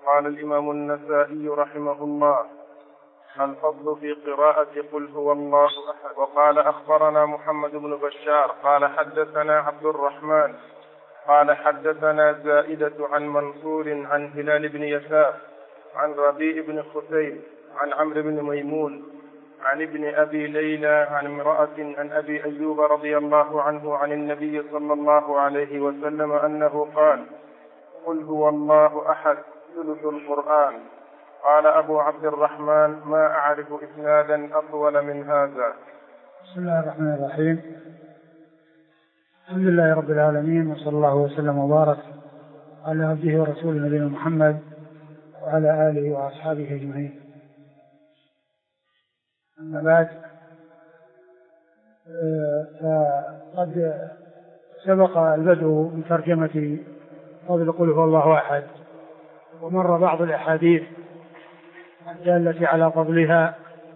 قال الإمام النسائي رحمه الله: الفضل في قراءة قل هو الله أحد. وقال: أخبرنا محمد بن بشار قال حدثنا عبد الرحمن قال حدثنا زائدة عن منصور عن هلال بن يسار عن ربيع بن خثيم عن عمرو بن ميمون عن ابن أبي ليلى عن امرأة عن أبي أيوب رضي الله عنه عن النبي صلى الله عليه وسلم أنه قال: قل هو الله أحد ثلث القرآن. قال أبو عبد الرحمن: ما أعرف إسنادا أطول من هذا. بسم الله الرحمن الرحيم. الحمد لله رب العالمين، وصلى الله وسلم وبارك على عبده ورسوله نبينا محمد وعلى آله وأصحابه أجمعين. أما بعد، فقد سبق البدء من ترجمة فضل قل هو الله أحد، ومر بعض الأحاديث الدالة على فضلها.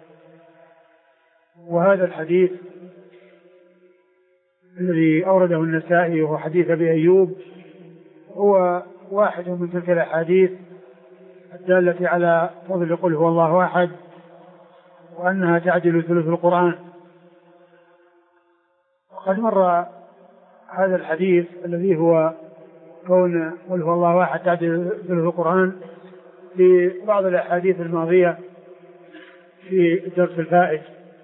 وهذا الحديث الذي أورده النسائي وهو حديث أبي أيوب هو واحد من تلك الأحاديث الدالة على فضل قل هو الله أحد، وأنها تعدل ثلث القرآن. وقد مر هذا الحديث الذي هو كون قل هو الله أحد تعدل ثلث القرآن في بعض الأحاديث الماضية في الدرس الفائت،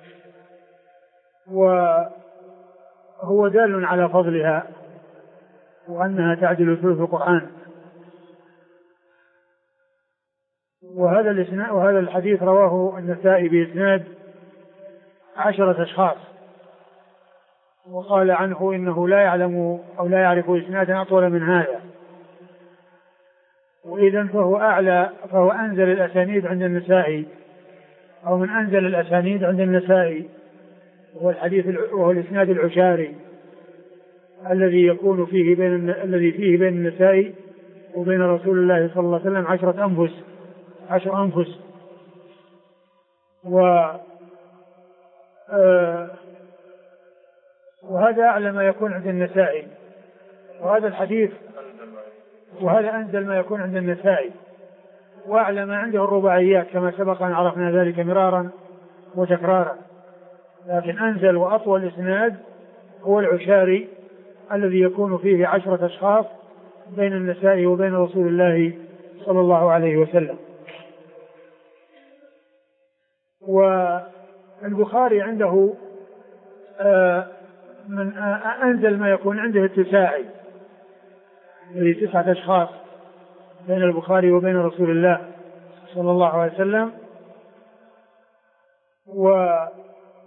وهو دال على فضلها وأنها تعدل ثلث القرآن. وهذا الحديث رواه النسائي بإسناد 10 أشخاص، وقال عنه إنه لا يعلم أو لا يعرف إسنادا أطول من هذا. وإذن فهو أنزل الأسانيد عند النسائي، أو من أنزل الأسانيد عند النسائي، وهو الإسناد العشاري الذي يكون الذي فيه بين النسائي وبين رسول الله صلى الله عليه وسلم 10 أنفس. وهذا أعلى ما يكون عند النسائي، وهذا الحديث وهذا أنزل ما يكون عند النسائي، وأعلى ما عنده الرباعيات كما سبق أن عرفنا ذلك مرارا وتكرارا. لكن أنزل وأطول إسناد هو العشاري الذي يكون فيه 10 أشخاص بين النسائي وبين رسول الله صلى الله عليه وسلم. والبخاري عنده من أنزل ما يكون عنده التساعي، الذي 9 أشخاص بين البخاري وبين رسول الله صلى الله عليه وسلم. وأعلى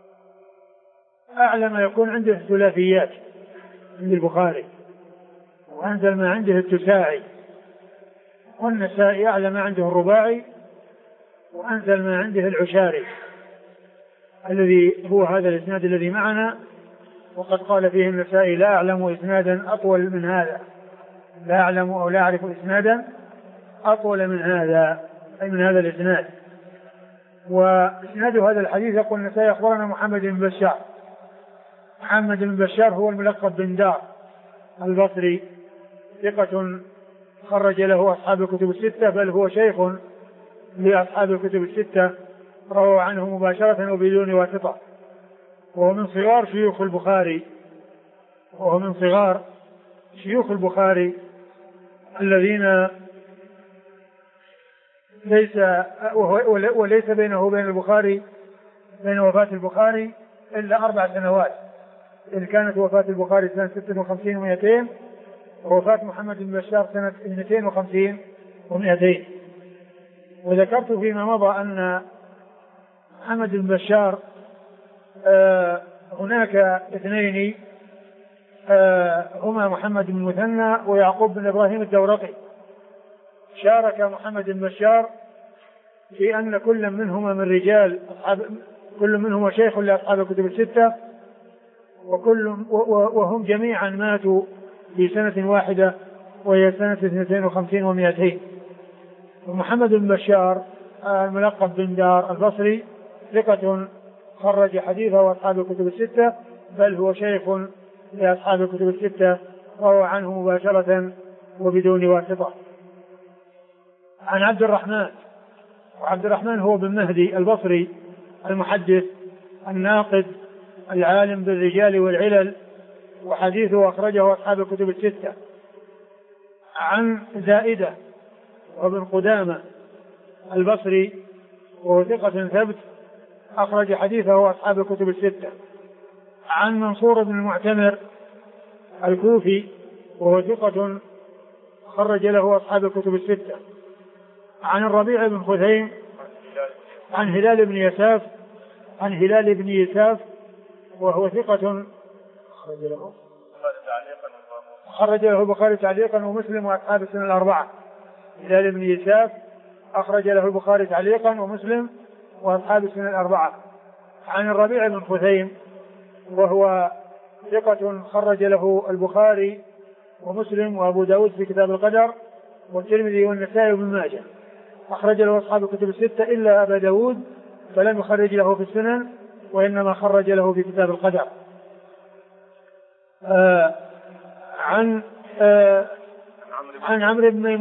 ما يكون عنده الثلاثيات عند البخاري، وأنزل ما عنده التساعي. والنسائي أعلى ما عنده الرباعي، وأنزل ما عنده العشاري الذي هو هذا الإسناد الذي معنا. وقد قال فيه النسائي: لا أعلم إسنادا أطول من هذا، لا أعلم أو لا أعرف إسنادا أطول من هذا، أي من هذا الإسناد. وإسناد هذا الحديث يقول النسائي: أخبرنا محمد بن بشار. محمد بن بشار هو الملقب بن دار البصري، ثقة خرج له أصحاب الكتب الستة، بل هو شيخ لأصحاب الكتب الستة، رووا عنه مباشرة وبدون واسطة. وهو من صغار شيوخ البخاري الذين وليس بينه وبين البخاري بين وفاة البخاري إلا 4 سنوات، إذ كانت وفاة البخاري سنة 56 و200، ووفاة محمد بن بشار سنة 250 و200. وذكرت فيما مضى أن محمد بن بشار هناك 2 هما محمد بن مثنى ويعقوب بن إبراهيم الدورقي. شارك محمد بن بشار في أن كل منهما من رجال كل منهما شيخ لأصحاب الكتب الستة، وهم جميعا ماتوا في سنة واحدة وهي سنة 52 و200. ومحمد بن بشار الملقب بن دار البصري ثقة خرج حديثه أصحاب الكتب الستة، بل هو شيخ لأصحاب الكتب الستة، روى عنه مباشرة وبدون واسطة. عن عبد الرحمن، وعبد الرحمن هو بن مهدي البصري المحدث الناقد العالم بالرجال والعلل، وحديثه أخرجه أصحاب الكتب الستة. عن زائدة وابن قدامة البصري وهو ثقة ثبت أخرج حديثه أصحاب الكتب الستة. عن منصور بن المعتمر الكوفي وهو ثقة خرج له أصحاب الكتب الستة. عن الربيع بن خثيم عن هلال بن يساف وهو ثقة خرج له البخاري تعليقا ومسلم وأصحاب السنن الأربعة. هلال بن يساف أخرج له البخاري تعليقا ومسلم وأصحاب السنن الأربعة. عن الربيع بن خثيم وهو ثقة خرج له البخاري ومسلم وأبو داود في كتاب القدر والترمذي والنسائي وابن ماجه، أخرج له أصحاب الكتب الستة إلا أبا داود فلم يخرج له في السنن وإنما خرج له في كتاب القدر. عن عمرو بن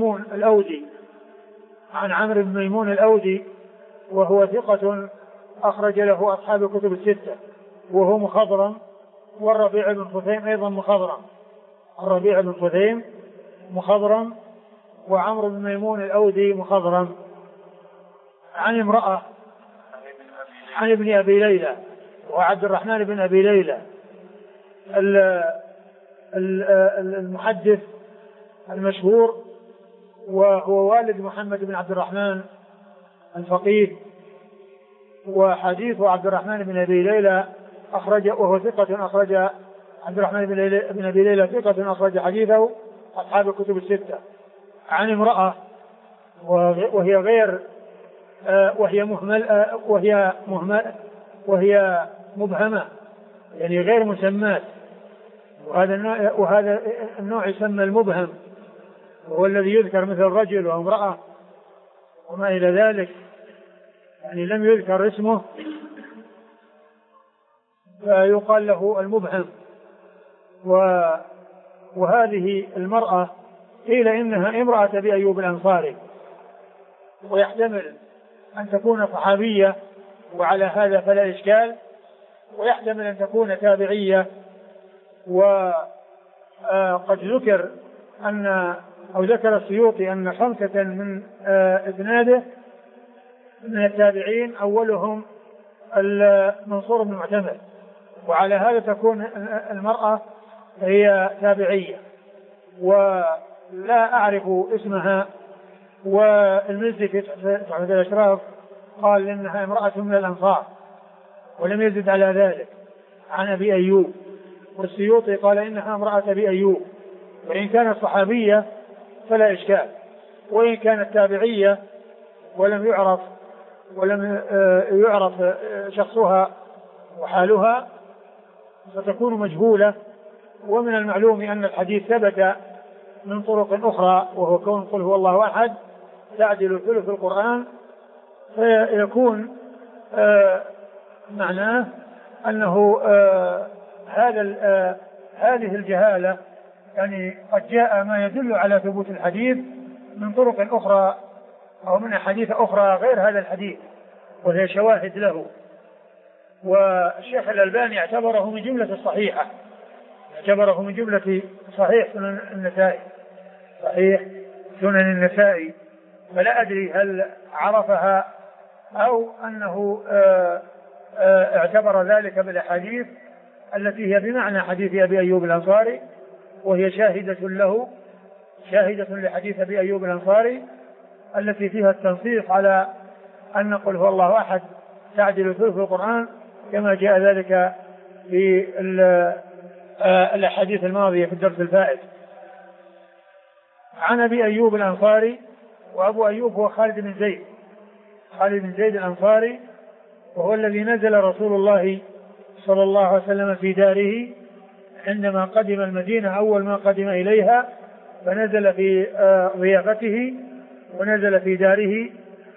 ميمون الأودي وهو ثقة أخرج له أصحاب الكتب الستة وهو مخضرم، والربيع بن خثيم أيضا مخضرم، وعمرو بن ميمون الأودي مخضرم. عن امرأة عن ابن أبي ليلى وعبد الرحمن بن أبي ليلى المحدث المشهور، وهو والد محمد بن عبد الرحمن الفقيه، وحديث عبد الرحمن بن أبي ليلى أخرج وهو ثقة أخرج عبد الرحمن بن أبي ليلى ثقة أخرج حديثه أصحاب الكتب الستة. عن امرأة وهي مبهمة يعني غير مسمات، وهذا النوع يسمى المبهم، وهو الذي يذكر مثل رجل وامرأة وما إلى ذلك، يعني لم يذكر اسمه فيقال له المبهم. وهذه المرأة قيل إنها امرأة أبي أيوب الأنصاري، ويحتمل أن تكون صحابية وعلى هذا فلا إشكال، ويحتمل أن تكون تابعية. وقد ذكر ذكر السيوطي أن 5 من إسناده من التابعين أولهم منصور بن المعتمر، وعلى هذا تكون المرأة هي تابعية، ولا أعرف اسمها. والمزي في تحفة الأشراف قال إنها امرأة من الأنصار ولم يزد على ذلك. عن أبي أيوب، والسيوطي قال إنها امرأة أبي أيوب، وإن كانت صحابية فلا إشكال، وإن كانت تابعية ولم يعرف شخصها وحالها ستكون مجهولة. ومن المعلوم أن الحديث ثبت من طرق أخرى، وهو كون قل هو الله أحد تعدل ثلث القرآن، فيكون معناه أنه هذه الجهالة يعني قد جاء ما يدل على ثبوت الحديث من طرق أخرى أو من أحاديث أخرى غير هذا الحديث، وهي شواهد له. والشيخ الألباني اعتبره من جملة الصحيحة، اعتبره من جملة صحيح سنن النسائي، فلا أدري هل عرفها أو أنه اعتبر ذلك بالأحاديث التي هي بمعنى حديث أبي أيوب الأنصاري، وهي شاهدة لحديث أبي أيوب الأنصاري التي فيها التنصيص على أن قل هو الله أحد تعدل ثلث القرآن، كما جاء ذلك في الأحاديث الماضية في الدرس الفائت. عن أبي أيوب الأنصاري، وأبو أيوب هو خالد بن زيد الأنصاري، وهو الذي نزل رسول الله صلى الله عليه وسلم في داره عندما قدم المدينة أول ما قدم إليها، فنزل في ضيافته ونزل في داره،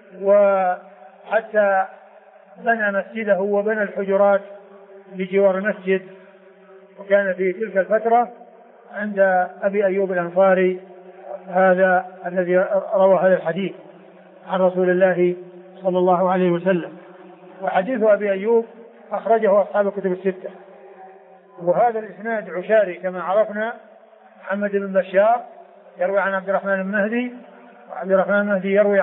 وحتى بنى مسجده وبنى الحجرات بجوار المسجد، وكان في تلك الفترة عند أبي أيوب الأنصاري هذا الذي روى هذا الحديث. عن رسول الله صلى الله عليه وسلم. وحديث أبي أيوب أخرجه أصحاب الكتب الستة. وهذا الإسناد عشاري كما عرفنا، محمد بن بشار يروي عن عبد الرحمن بن مهدي، وعبد الرحمن المهدي يروي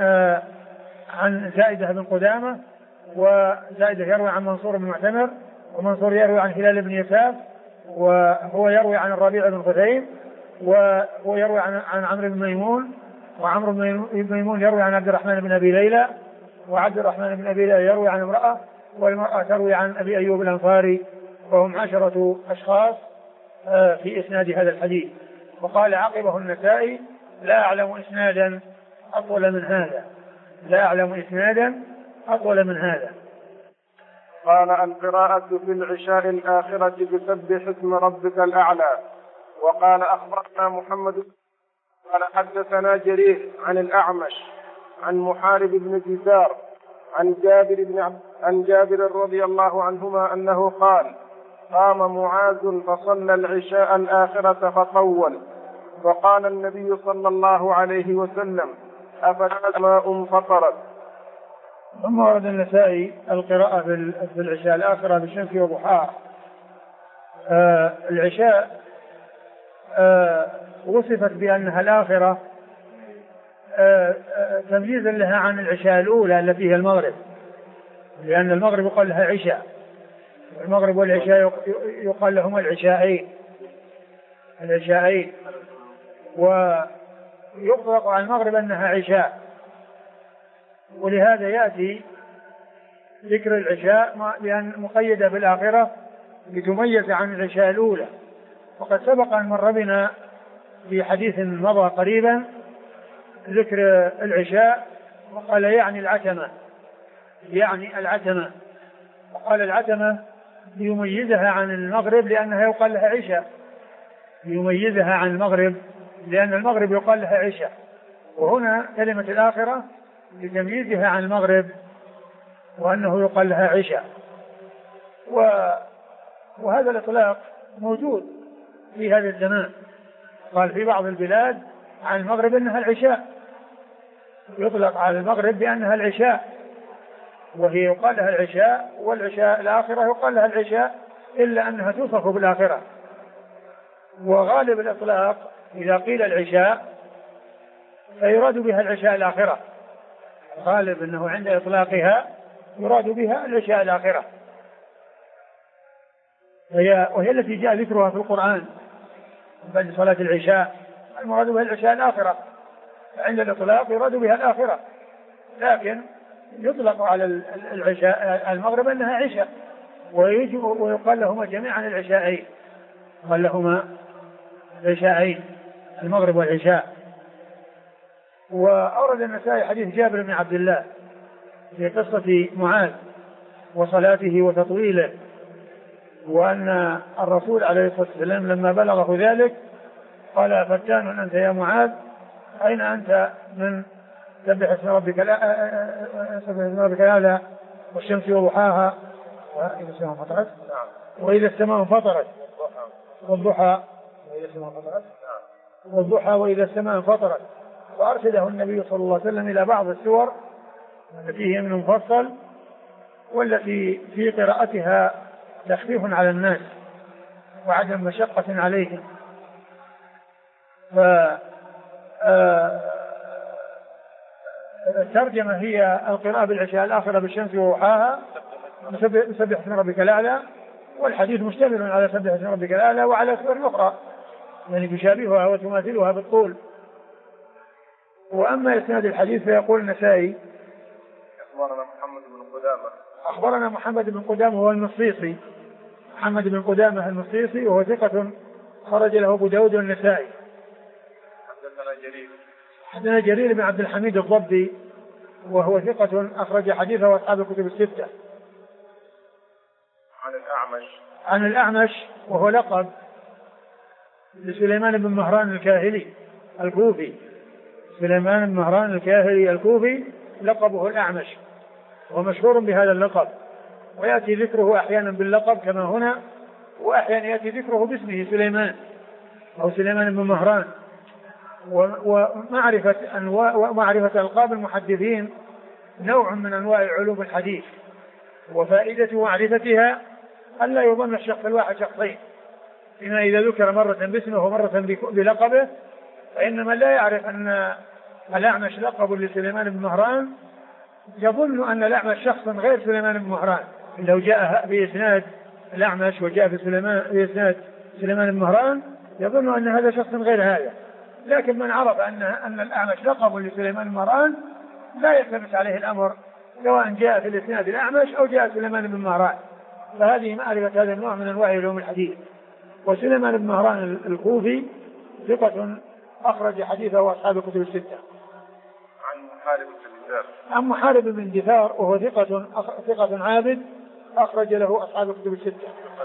عن زائدة بن قدامة، وزائدة يروي عن منصور بن معتمر، ومنصور يروي عن هلال بن يساف، وهو يروي عن الربيع بن خثيم، وهو يروي عن عمرو بن ميمون، وعمرو بن ميمون يروي عن عبد الرحمن بن أبي ليلى، وعبد الرحمن بن أبي ليلى يروي عن امرأة، والمرأة تروي عن أبي أيوب الأنصاري، وهم 10 أشخاص في إسناد هذا الحديث. وقال عقبه النسائي: لا أعلم إسنادا أطول من هذا، لا أعلم إسنادا أطول من هذا. قال: القراءة في العشاء الآخرة بسبح اسم ربك الأعلى. وقال: أخبرنا محمد قال حدثنا جرير عن الأعمش عن محارب بن جزار عن جابر رضي الله عنهما أنه قال: قام معاذ فصلى العشاء الآخرة فطول، فقال النبي صلى الله عليه وسلم: أفلا ماء فطرت. ثم ورد النسائي القراءة في العشاء الآخرة بالشمس وضحاها. العشاء وصفت بأنها الآخرة تمييزا لها عن العشاء الأولى التي هي المغرب، لأن المغرب يقال لها عشاء، المغرب والعشاء يقال لهما العشاءين، ويطلق على المغرب أنها عشاء. ولهذا يأتي ذكر العشاء بأن مقيدة بالآخرة لتميز عن العشاء الأولى. وقد سبق أن مر بنا في حديث مضى قريبا ذكر العشاء، وقال يعني العتمة، وقال العتمة ليميزها عن المغرب لأنها يقال لها عشاء، ليميزها عن المغرب لأن المغرب يقال لها عشاء، وهنا كلمة الآخرة لتمييزها عن المغرب وأنه يقال لها عشاء. وهذا الإطلاق موجود في هذا الزمان، قال في بعض البلاد عن المغرب أنها العشاء، يطلق على المغرب بأنها العشاء، وهي يقال لها العشاء، والعشاء الآخرة يقال لها العشاء، إلا أنها توصف بالآخرة. وغالب الإطلاق إذا قيل العشاء فيراد بها العشاء الآخرة، غالب أنه عند إطلاقها يراد بها العشاء الآخرة، وهي التي جاء ذكرها في القرآن بعد صلاة العشاء، المراد بها العشاء الآخرة، عند الإطلاق يراد بها الآخرة، لكن يطلق على العشاء المغرب أنها عشاء، ويقال لهما جميعا العشاءين، قال لهما العشاءين المغرب والعشاء. وأورد النسائي حديث جابر بن عبد الله في قصة معاذ وصلاته وتطويله، وأن الرسول عليه الصلاة والسلام لما بلغه ذلك قال: فتان أنت يا معاذ، أين أنت من سبح اسم ربك الأعلى والشمس وضحاها وإذا السماء انفطرت وإذا السماء انفطرت والضحى وإذا السماء انفطرت. وأرشده النبي صلى الله عليه وسلم إلى بعض السور التي هي من المفصل، والتي في قراءتها تخفيف على الناس وعدم مشقة عليهم. الترجمة هي القراءة بالعشاء الآخرة بالشمس وضحاها سبح اسم ربك الأعلى، والحديث مشتمل على سبح اسم ربك الأعلى وعلى سور أخرى يعني تشابهها وتماثلها بالطول. وأما إسناد الحديث فيقول النسائي: أخبرنا محمد بن قدامة هو المصيصي، محمد بن قدامة المصيصي، وهو ثقة خرج له أبو داود والنسائي. حدثنا جرير بن عبد الحميد الضبي، وهو ثقة أخرج حديثه أصحاب الكتب الستة. عن الأعمش وهو لقب لسليمان بن مهران الكاهلي الكوفي، سليمان بن مهران الكاهلي الكوفي لقبه الأعمش، ومشهور بهذا اللقب، ويأتي ذكره أحيانا باللقب كما هنا، وأحيانا يأتي ذكره باسمه سليمان أو سليمان بن مهران. ومعرفة ألقاب المحدثين نوع من أنواع علوم الحديث، وفائدة معرفتها ألا يظن الشخص الواحد شخصين، فيما إذا ذكر مرة باسمه ومرة بلقبه، فإنما لا يعرف أن الأعمش لقب لسليمان بن مهران يظن أن الأعمش شخص غير سليمان بن مهران. لو جاء بإسناد الأعمش وجاء بإسناد سليمان بن مهران يظن أن هذا شخص غير هذا، لكن من عرف أن الأعمش لقب لسليمان بن مهران لا يلتبس عليه الأمر سواء جاء في الإسناد الأعمش أو جاء سليمان بن مهران. فهذه معرفة هذا النوع من أنواع علوم الحديث. وسليمان بن مهران الكوفي ثقة أخرج حديثه أصحاب الكتب الستة. عن محارب بن دثار وهو ثقة عابد أخرج له أصحاب الكتب الستة.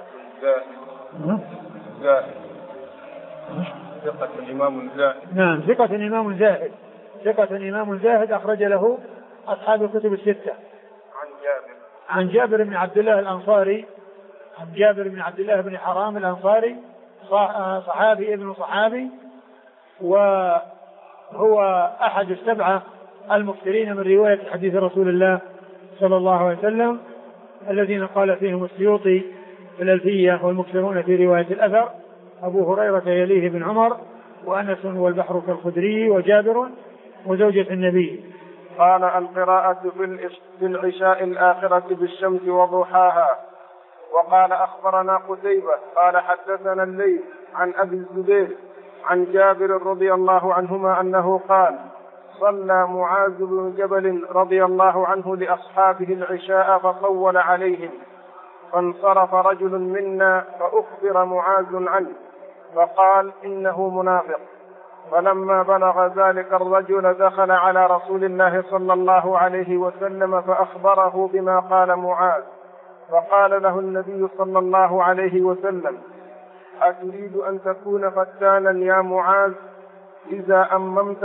ثقة إمام زاهد. نعم ثقة إمام زاهد أخرج له أصحاب الكتب الستة. عن جابر بن عبد الله الأنصاري، عن جابر بن عبد الله بن حرام الأنصاري صحابي ابن صحابي، وهو أحد السبعة المكثرين من رواية حديث رسول الله صلى الله عليه وسلم الذين قال فيهم السيوطي في الألفية والمكثرون في رواية الأثر: أبو هريرة يليه بن عمر، وأنس والبحر كالخدري، وجابر، وزوجة النبي. قال: القراءة في العشاء الآخرة بالشمس وضحاها. وقال: أخبرنا قتيبة قال حدثنا الليث عن أبي الزبير عن جابر رضي الله عنهما أنه قال: صلى معاذ بن جبل رضي الله عنه لأصحابه العشاء فطول عليهم، فانصرف رجل منا فأخبر معاذ عنه فقال: إنه منافق. فلما بلغ ذلك الرجل دخل على رسول الله صلى الله عليه وسلم فأخبره بما قال معاذ، فقال له النبي صلى الله عليه وسلم: أتريد أن تكون فتانا يا معاذ؟ إذا أممت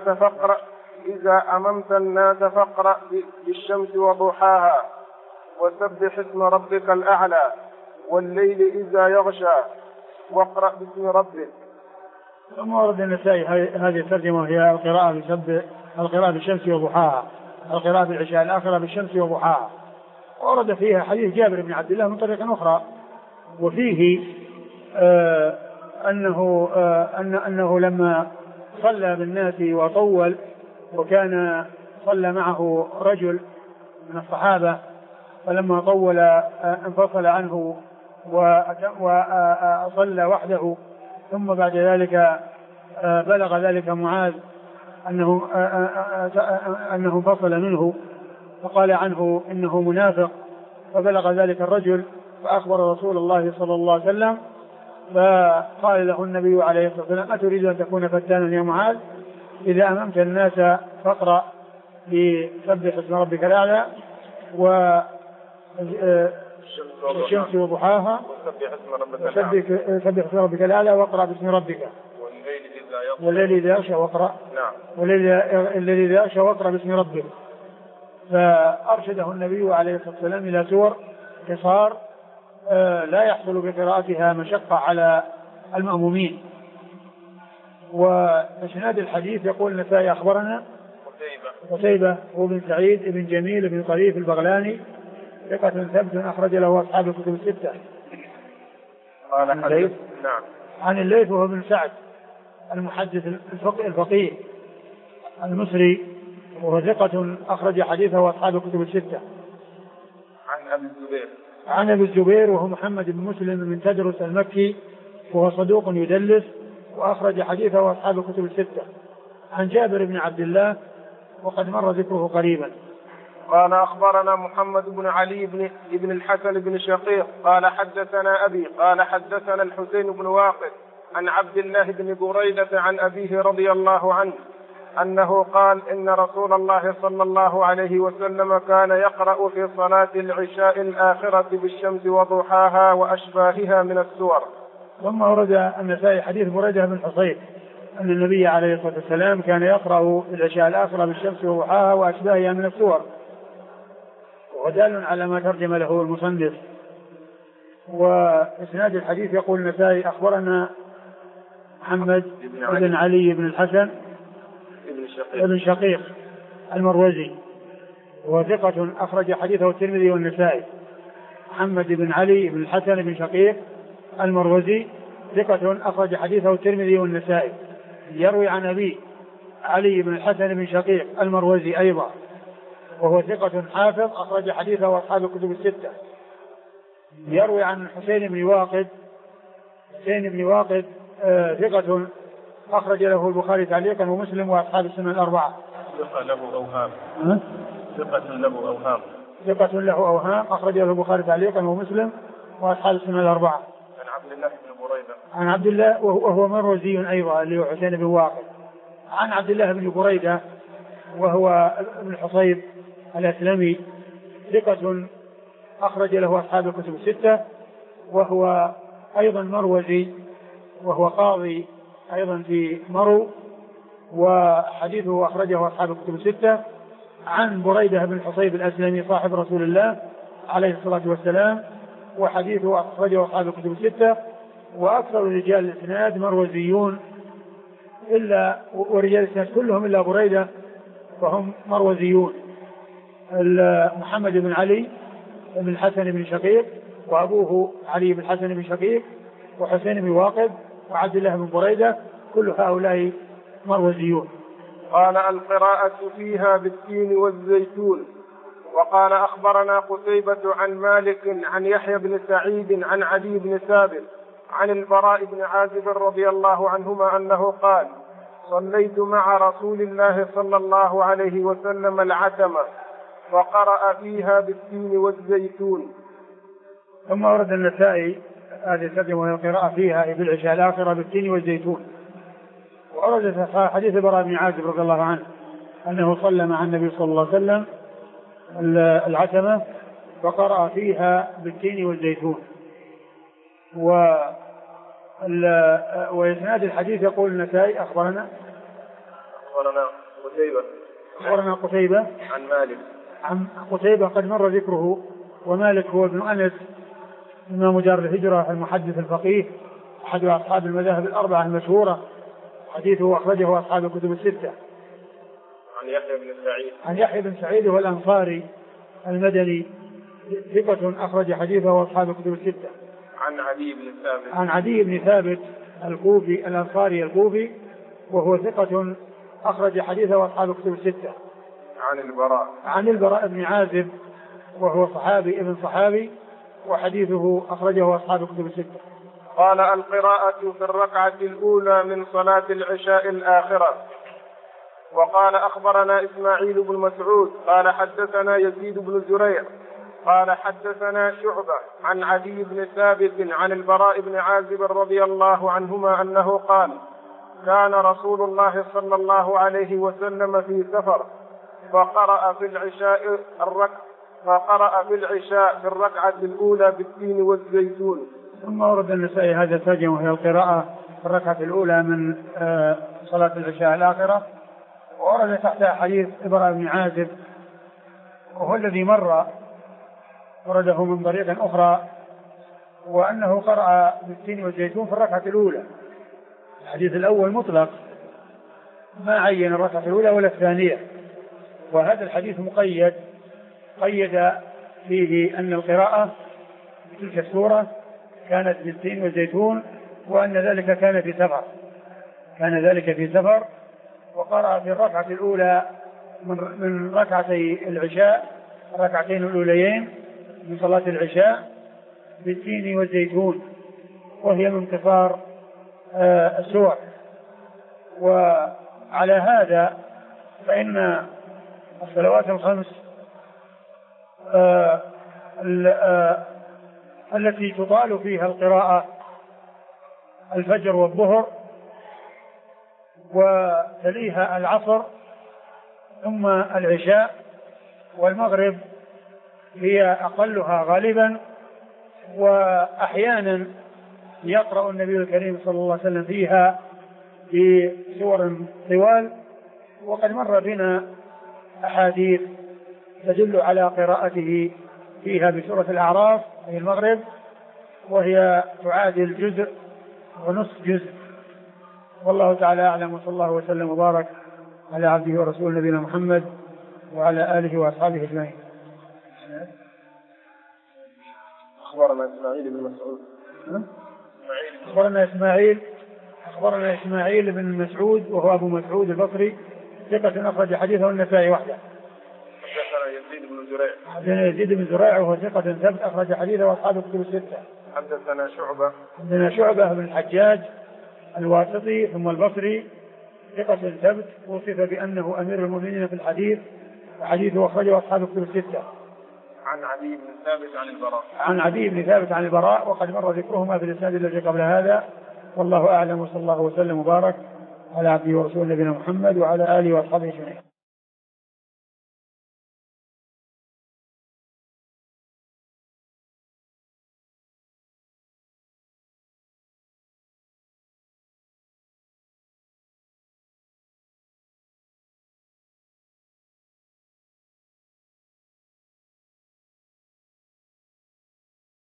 الناس فاقرأ بالشمس وضحاها، وسبح اسم ربك الأعلى، والليل إذا يغشى، واقرأ باسم ربك. ثم ورد النسائي هذه الترجمة هي القراءة بالشمس وضحاها، القراءة بالعشاء الآخرة بالشمس وضحاها. ورد فيها حديث جابر بن عبد الله من طريق أخرى، وفيه أنه لما صلى بالناس وطول، وكان صلى معه رجل من الصحابة، فلما طول انفصل عنه وصلى وحده، ثم بعد ذلك بلغ ذلك معاذ أنه انفصل منه، فقال عنه إنه منافق. فبلغ ذلك الرجل فأخبر رسول الله صلى الله عليه وسلم، فقال له النبي عليه الصلاة والسلام: أتريد أن تكون فتانا يا معاذ؟ إذا أممت الناس فاقرأ بسبح اسم ربك الأعلى والشمس وضحاها، سبح اسم ربك الأعلى واقرأ باسم ربك، والليل إذا يغشى واقرأ، والليل إذا يغشى واقرأ باسم ربك. فأرشده النبي عليه الصلاة والسلام إلى سور قصار لا يحصل بقراءتها مشقة على المأمومين. وإسناد الحديث يقول النسائي: أخبرنا قتيبة هو بن سعيد بن جميل بن طريف البغلاني ثقة ثبت أخرج له أصحاب الكتب الستة. عن الليث وهو بن سعد المحدث الفقيه المصري، وهو ثقة أخرج حديثه أصحاب الكتب الستة. عن أبي الزبير وهو محمد بن مسلم من تدرس المكي، وهو صدوق يدلس، وأخرج حديثه أصحاب الكتب الستة. عن جابر بن عبد الله وقد مر ذكره قريبا. قال: أخبرنا محمد بن علي بن الحسن بن شقيق قال حدثنا أبي قال حدثنا الحسين بن واقد عن عبد الله بن بريدة عن أبيه رضي الله عنه أنه قال: إن رسول الله صلى الله عليه وسلم كان يقرأ في صلاة العشاء الآخرة بالشمس وضحاها وأشباهها من السور. ثم ورد النسائي حديث بريدة بن حصيب أن النبي عليه الصلاة والسلام كان يقرأ في العشاء الآخرة بالشمس وضحاها وأشباهها من السور، ودال على ما ترجم له المصنف. وإسناد الحديث يقول النسائي: أخبرنا محمد بن علي بن الحسن بن شقيق المروزي، وثقة أخرج حديثه الترمذي والنسائي. محمد بن علي بن الحسن بن شقيق المروزي ثقة أخرج حديثه الترمذي والنسائي. يروي عن أبي علي بن الحسن بن شقيق المروزي أيضا، وهو ثقة حافظ أخرج حديثه أصحاب الكتب الستة. يروي عن حسين بن واقد. حسين بن واقد ثقة أخرج له البخاري تعليقا ومسلم وأصحاب السنن الأربعة. ثقة له أوهام أخرج له البخاري تعليقا ومسلم وأصحاب السنن الأربعة. عن عبد الله وهو مروزي أيضا اللي هو حسين بن واقد. عن عبد الله بن بريدة وهو ابن الحصيب الأسلمي ثقة أخرج له أصحاب الكتب الستة، وهو أيضا مروزي، وهو قاضي أيضا في مرو، وحديثه أخرجه أصحاب الكتب الستة. عن بريدة بن الحصيب الأسلمي صاحب رسول الله عليه الصلاة والسلام، وحديثه أخرجه أصحاب الكتب الستة. وأكثر رجال الإسناد مروزيون، ورجال الإسناد كلهم إلا بريدة فهم مروزيون. محمد بن علي بن الحسن بن شقيق، وأبوه علي بن الحسن بن شقيق، وحسين بن واقد، وعبد الله بن بريدة، كل هؤلاء مروزيون. قال القراءة فيها بالتين والزيتون. وقال أخبرنا قتيبة عن مالك عن يحيى بن سعيد عن عدي بن ثابت عن البراء بن عازب رضي الله عنهما أنه قال: صليت مع رسول الله صلى الله عليه وسلم العتمة وقرأ فيها بالتين والزيتون. ثم ورد النسائي هذه الترجمة وهي القراءة فيها بالعشاء الآخرة بالتين والزيتون. وورد حديث البراء بن عازب رضي الله عنه أنه صلى مع النبي صلى الله عليه وسلم العتمة وقرأ فيها بالتين والزيتون. وإسناد الحديث يقول النسائي أخبرنا قتيبة عن مالك. عن قتيبة قد مر ذكره. ومالك هو ابن أنس إمام دار الهجرة المحدث الفقيه أحد أصحاب المذاهب الأربعة المشهورة، حديثه أخرجه أصحاب الكتب الستة. عن يحيى بن سعيد هو الأنصاري المدني ثقة أخرج حديثه أصحاب الكتب الستة. عن عدي بن ثابت الكوفي الأنصاري الكوفي، وهو ثقة أخرج حديثه أصحاب الكتب الستة. عن البراء بن عازب وهو صحابي ابن صحابي، وحديثه أخرجه أصحاب الكتب الستة. قال القراءة في الركعة الأولى من صلاة العشاء الآخرة. وقال أخبرنا إسماعيل بن مسعود قال حدثنا يزيد بن زريع قال حدثنا شعبة عن عدي بن ثابت عن البراء بن عازب رضي الله عنهما أنه قال: كان رسول الله صلى الله عليه وسلم في سفر فقرأ في العشاء في الركعة الأولى بالتين والزيتون. ثم ورد النسائي هذا الترجمة وهي القراءة في الركعة الأولى من صلاة العشاء الآخرة. وورد تحتها حديث البراء بن عازب وهو الذي مر، ورده من طريق أخرى، وأنه قرأ بالتين والزيتون في الركعة الأولى. الحديث الأول مطلق ما عين الركعة الأولى ولا الثانية، وهذا الحديث مقيد، قيد فيه أن القراءة بتلك السورة كانت بالتين والزيتون، وأن ذلك كان ذلك في سفر، وقرأ في الركعة الأولى من ركعتي العشاء الركعتين الأوليين من صلاة العشاء بالتين والزيتون، وهي من قصار السور. وعلى هذا فإن الصلوات الخمس التي تطال فيها القراءة الفجر والظهر، وتليها العصر، ثم العشاء والمغرب هي أقلها غالبا. وأحيانا يقرأ النبي الكريم صلى الله عليه وسلم فيها بسور طوال، وقد مر بنا أحاديث تدل على قراءته فيها بسورة الأعراف في المغرب، وهي تعادل جزء ونصف جزء، والله تعالى أعلم، وصلى الله وسلم وبارك على عبده ورسوله نبينا محمد وعلى آله وأصحابه أجمعين. أخبرنا إسماعيل بن مسعود. أخبرنا إسماعيل بن مسعود وهو أبو مسعود البصري ثقة أخرج حديثه النسائي وحده. حدثنا يزيد بن زريع وهو ثقة ثبت أخرج حديثه وأصحاب الكتب الستة. حدثنا شعبة بن الحجاج الواسطي ثم البصري ثقة ثبت وصف بأنه أمير المؤمنين في الحديث وحديثه أخرجه أصحاب الكتب الستة. عن عدي بن ثابت عن البراء وقد مر ذكرهما في الإسناد الذي قبل هذا. والله أعلم، وصلى الله وسلم وبارك على عبده ورسوله نبينا محمد وعلى آله وأصحابه أجمعين.